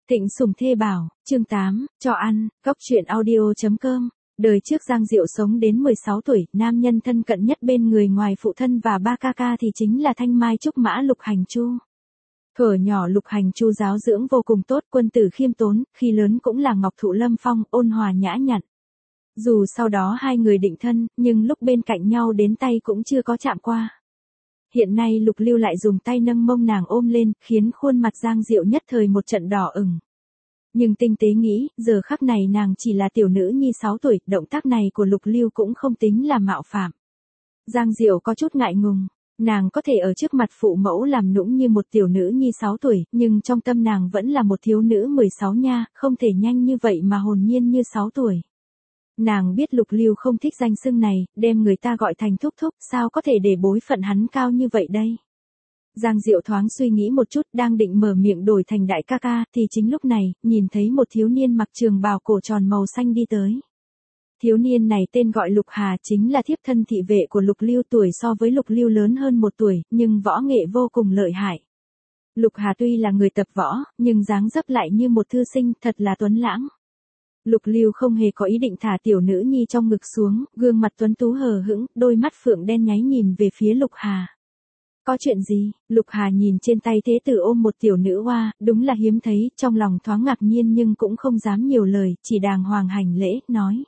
Thịnh Sủng Thê Bảo, chương 8, cho ăn, góc truyện audio.com. Đời trước Giang Diệu sống đến 16 tuổi, nam nhân thân cận nhất bên người ngoài phụ thân và ba ca ca thì chính là Thanh Mai Trúc Mã Lục Hành Chu. Thuở nhỏ Lục Hành Chu giáo dưỡng vô cùng tốt, quân tử khiêm tốn, khi lớn cũng là ngọc thụ lâm phong, ôn hòa nhã nhặn. Dù sau đó hai người định thân, nhưng lúc bên cạnh nhau đến tay cũng chưa có chạm qua. Hiện nay Lục Lưu lại dùng tay nâng mông nàng ôm lên, khiến khuôn mặt Giang Diệu nhất thời một trận đỏ ửng. Nhưng tinh tế nghĩ, giờ khắc này nàng chỉ là tiểu nữ nhi 6 tuổi, động tác này của Lục Lưu cũng không tính là mạo phạm. Giang Diệu có chút ngại ngùng, nàng có thể ở trước mặt phụ mẫu làm nũng như một tiểu nữ nhi 6 tuổi, nhưng trong tâm nàng vẫn là một thiếu nữ 16 nha, không thể nhanh như vậy mà hồn nhiên như 6 tuổi. Nàng biết Lục Lưu không thích danh xưng này, đem người ta gọi thành thúc thúc, sao có thể để bối phận hắn cao như vậy đây? Giang Diệu thoáng suy nghĩ một chút, đang định mở miệng đổi thành đại ca ca, thì chính lúc này, nhìn thấy một thiếu niên mặc trường bào cổ tròn màu xanh đi tới. Thiếu niên này tên gọi Lục Hà, chính là thiếp thân thị vệ của Lục Lưu, tuổi so với Lục Lưu lớn hơn 1 tuổi, nhưng võ nghệ vô cùng lợi hại. Lục Hà tuy là người tập võ, nhưng dáng dấp lại như một thư sinh, thật là tuấn lãng. Lục Lưu không hề có ý định thả tiểu nữ nhi trong ngực xuống, gương mặt tuấn tú hờ hững, đôi mắt phượng đen nháy nhìn về phía Lục Hà. Có chuyện gì? Lục Hà nhìn trên tay thế tử ôm một tiểu nữ hoa, đúng là hiếm thấy, trong lòng thoáng ngạc nhiên nhưng cũng không dám nhiều lời, chỉ đàng hoàng hành lễ, nói.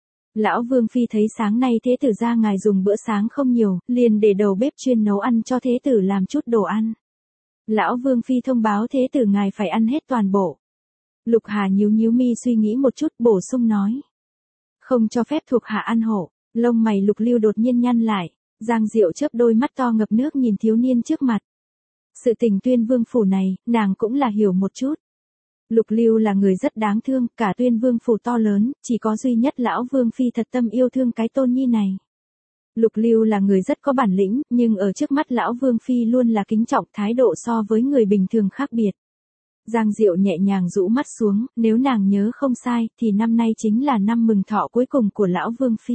Lão Vương Phi thấy sáng nay thế tử ra ngài dùng bữa sáng không nhiều, liền để đầu bếp chuyên nấu ăn cho thế tử làm chút đồ ăn. Lão Vương Phi thông báo thế tử ngài phải ăn hết toàn bộ. Lục Hà nhíu nhíu mi suy nghĩ một chút, bổ sung nói. Không cho phép thuộc hạ ăn hổ. Lông mày Lục Lưu đột nhiên nhăn lại. Giang Diệu chớp đôi mắt to ngập nước nhìn thiếu niên trước mặt. Sự tình Tuyên Vương phủ này, nàng cũng là hiểu một chút. Lục Lưu là người rất đáng thương, cả Tuyên Vương phủ to lớn, chỉ có duy nhất lão Vương Phi thật tâm yêu thương cái tôn nhi này. Lục Lưu là người rất có bản lĩnh, nhưng ở trước mắt lão Vương Phi luôn là kính trọng, thái độ so với người bình thường khác biệt. Giang Diệu nhẹ nhàng rũ mắt xuống, nếu nàng nhớ không sai, thì năm nay chính là năm mừng thọ cuối cùng của lão Vương Phi.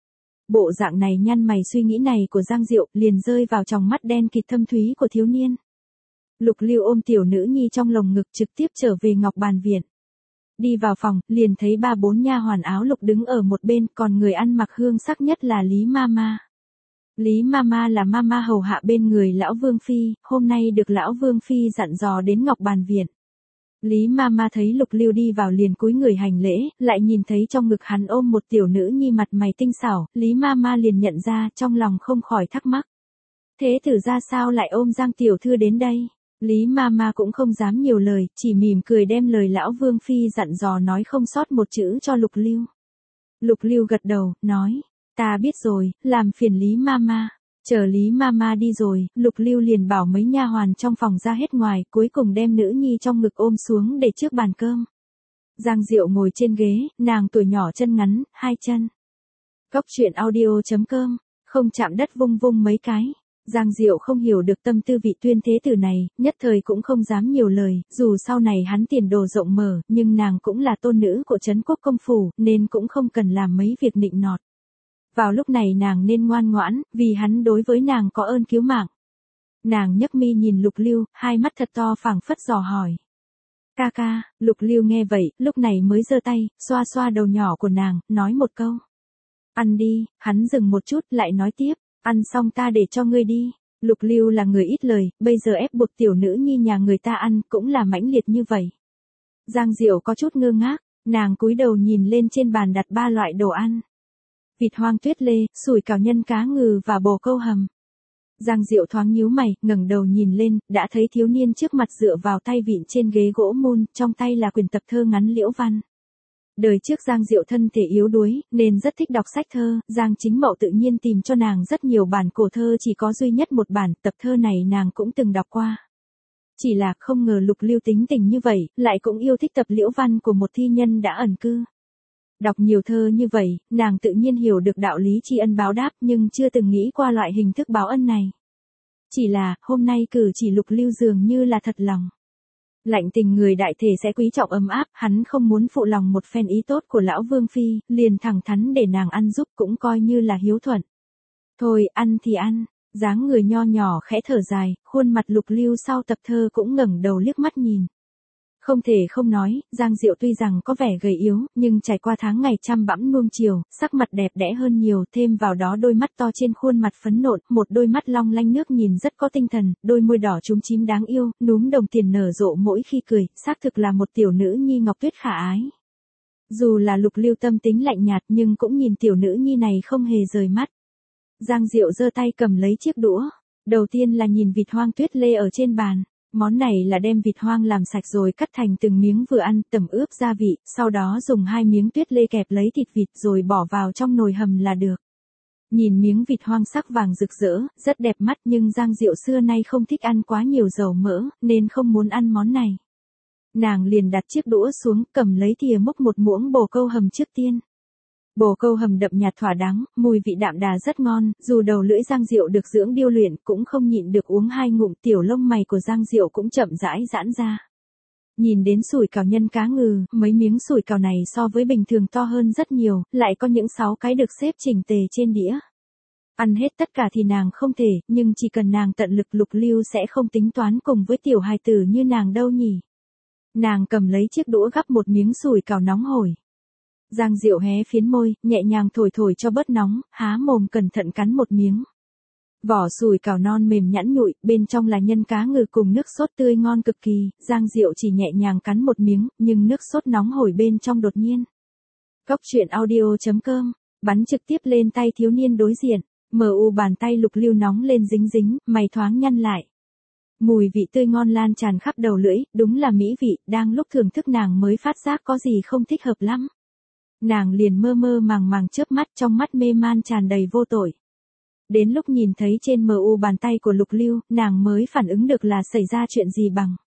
Bộ dạng này nhăn mày suy nghĩ này của Giang Diệu liền rơi vào tròng mắt đen kịt thâm thúy của thiếu niên. Lục Lưu ôm tiểu nữ nhi trong lồng ngực trực tiếp trở về Ngọc Bàn Viện. Đi vào phòng, liền thấy 3-4 nha hoàn áo lục đứng ở một bên, còn người ăn mặc hương sắc nhất là Lý Mama. Lý Mama là Mama hầu hạ bên người lão Vương Phi, hôm nay được lão Vương Phi dặn dò đến Ngọc Bàn Viện. Lý Mama thấy Lục Lưu đi vào liền cúi người hành lễ, lại nhìn thấy trong ngực hắn ôm một tiểu nữ nhi mặt mày tinh xảo, Lý Mama liền nhận ra, trong lòng không khỏi thắc mắc. Thế tử ra sao lại ôm Giang tiểu thư đến đây? Lý Mama cũng không dám nhiều lời, chỉ mỉm cười đem lời lão Vương Phi dặn dò nói không sót một chữ cho Lục Lưu. Lục Lưu gật đầu, nói, ta biết rồi, làm phiền Lý Mama. Chờ Lý Mama đi rồi, Lục Lưu liền bảo mấy nha hoàn trong phòng ra hết ngoài, cuối cùng đem nữ nhi trong ngực ôm xuống để trước bàn cơm. Giang Diệu ngồi trên ghế, nàng tuổi nhỏ chân ngắn, 2 chân. Góc truyện audio.com, không chạm đất vung vung mấy cái. Giang Diệu không hiểu được tâm tư vị Tuyên thế tử này, nhất thời cũng không dám nhiều lời, dù sau này hắn tiền đồ rộng mở, nhưng nàng cũng là tôn nữ của Trấn Quốc công phủ, nên cũng không cần làm mấy việc nịnh nọt. Vào lúc này nàng nên ngoan ngoãn, vì hắn đối với nàng có ơn cứu mạng. Nàng nhấc mi nhìn Lục Lưu, hai mắt thật to phảng phất dò hỏi. Ca ca, Lục Lưu nghe vậy, lúc này mới giơ tay, xoa xoa đầu nhỏ của nàng, nói một câu. Ăn đi, hắn dừng một chút, lại nói tiếp, ăn xong ta để cho ngươi đi. Lục Lưu là người ít lời, bây giờ ép buộc tiểu nữ nhi nhà người ta ăn, cũng là mãnh liệt như vậy. Giang Diệu có chút ngơ ngác, nàng cúi đầu nhìn lên trên bàn đặt 3 loại đồ ăn. Vịt hoang tuyết lê, sủi cảo nhân cá ngừ và bồ câu hầm. Giang Diệu thoáng nhíu mày, ngẩng đầu nhìn lên, đã thấy thiếu niên trước mặt dựa vào tay vịn trên ghế gỗ mun, trong tay là quyển tập thơ ngắn liễu văn. Đời trước Giang Diệu thân thể yếu đuối, nên rất thích đọc sách thơ, Giang Chính Mậu tự nhiên tìm cho nàng rất nhiều bản cổ thơ, chỉ có duy nhất một bản, tập thơ này nàng cũng từng đọc qua. Chỉ là không ngờ Lục Lưu tính tình như vậy, lại cũng yêu thích tập liễu văn của một thi nhân đã ẩn cư. Đọc nhiều thơ như vậy, nàng tự nhiên hiểu được đạo lý tri ân báo đáp, nhưng chưa từng nghĩ qua loại hình thức báo ân này. Chỉ là, hôm nay cử chỉ Lục Lưu dường như là thật lòng. Lạnh tình người đại thể sẽ quý trọng ấm áp, hắn không muốn phụ lòng một phen ý tốt của lão Vương Phi, liền thẳng thắn để nàng ăn giúp cũng coi như là hiếu thuận. Thôi, ăn thì ăn, dáng người nho nhỏ khẽ thở dài, khuôn mặt Lục Lưu sau tập thơ cũng ngẩng đầu liếc mắt nhìn. Không thể không nói, Giang Diệu tuy rằng có vẻ gầy yếu, nhưng trải qua tháng ngày chăm bẵm nuông chiều, sắc mặt đẹp đẽ hơn nhiều, thêm vào đó đôi mắt to trên khuôn mặt phấn nộn, một đôi mắt long lanh nước nhìn rất có tinh thần, đôi môi đỏ chúm chím đáng yêu, núm đồng tiền nở rộ mỗi khi cười, xác thực là một tiểu nữ nhi ngọc tuyết khả ái. Dù là Lục Lưu tâm tính lạnh nhạt nhưng cũng nhìn tiểu nữ nhi này không hề rời mắt. Giang Diệu giơ tay cầm lấy chiếc đũa, đầu tiên là nhìn vịt hoang tuyết lê ở trên bàn. Món này là đem vịt hoang làm sạch rồi cắt thành từng miếng vừa ăn, tẩm ướp gia vị, sau đó dùng 2 miếng tuyết lê kẹp lấy thịt vịt rồi bỏ vào trong nồi hầm là được. Nhìn miếng vịt hoang sắc vàng rực rỡ, rất đẹp mắt nhưng Giang Diệu xưa nay không thích ăn quá nhiều dầu mỡ, nên không muốn ăn món này. Nàng liền đặt chiếc đũa xuống, cầm lấy thìa múc một muỗng bồ câu hầm trước tiên. Bồ câu hầm đậm nhạt thỏa đáng, mùi vị đạm đà rất ngon, dù đầu lưỡi Giang Diệu được dưỡng điêu luyện cũng không nhịn được uống 2 ngụm, tiểu lông mày của Giang Diệu cũng chậm rãi giãn ra. Nhìn đến sủi cảo nhân cá ngừ, mấy miếng sủi cảo này so với bình thường to hơn rất nhiều, lại có những 6 cái được xếp chỉnh tề trên đĩa. Ăn hết tất cả thì nàng không thể, nhưng chỉ cần nàng tận lực Lục Lưu sẽ không tính toán cùng với tiểu hài tử như nàng đâu nhỉ. Nàng cầm lấy chiếc đũa gắp một miếng sủi cảo nóng hổi. Giang Diệu hé phiến môi, nhẹ nhàng thổi thổi cho bớt nóng, há mồm cẩn thận cắn một miếng. Vỏ sủi cảo non mềm nhẵn nhụi, bên trong là nhân cá ngừ cùng nước sốt tươi ngon cực kỳ, Giang Diệu chỉ nhẹ nhàng cắn một miếng, nhưng nước sốt nóng hổi bên trong đột nhiên. Cóc truyện audio.com, bắn trực tiếp lên tay thiếu niên đối diện, bàn tay Lục Lưu nóng lên dính dính, mày thoáng nhăn lại. Mùi vị tươi ngon lan tràn khắp đầu lưỡi, đúng là mỹ vị, đang lúc thưởng thức nàng mới phát giác có gì không thích hợp lắm. Nàng liền mơ mơ màng màng chớp mắt, trong mắt mê man tràn đầy vô tội. Đến lúc nhìn thấy trên bàn tay của Lục Lưu, nàng mới phản ứng được là xảy ra chuyện gì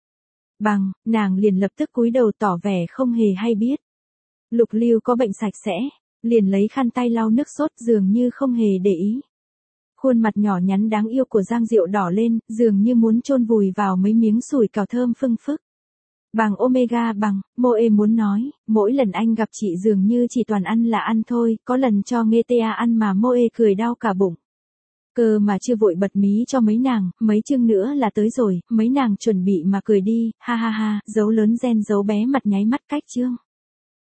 nàng liền lập tức cúi đầu tỏ vẻ không hề hay biết. Lục Lưu có bệnh sạch sẽ, liền lấy khăn tay lau nước sốt dường như không hề để ý. Khuôn mặt nhỏ nhắn đáng yêu của Giang Diệu đỏ lên, dường như muốn chôn vùi vào mấy miếng sủi cảo thơm phưng phức. Omega Moe muốn nói, mỗi lần anh gặp chị dường như chỉ toàn ăn là ăn thôi, có lần cho nghe ta ăn mà Moe cười đau cả bụng. Cơ mà chưa vội bật mí cho mấy nàng, mấy chương nữa là tới rồi, mấy nàng chuẩn bị mà cười đi, ha ha ha, dấu lớn gen dấu bé mặt nháy mắt cách chương.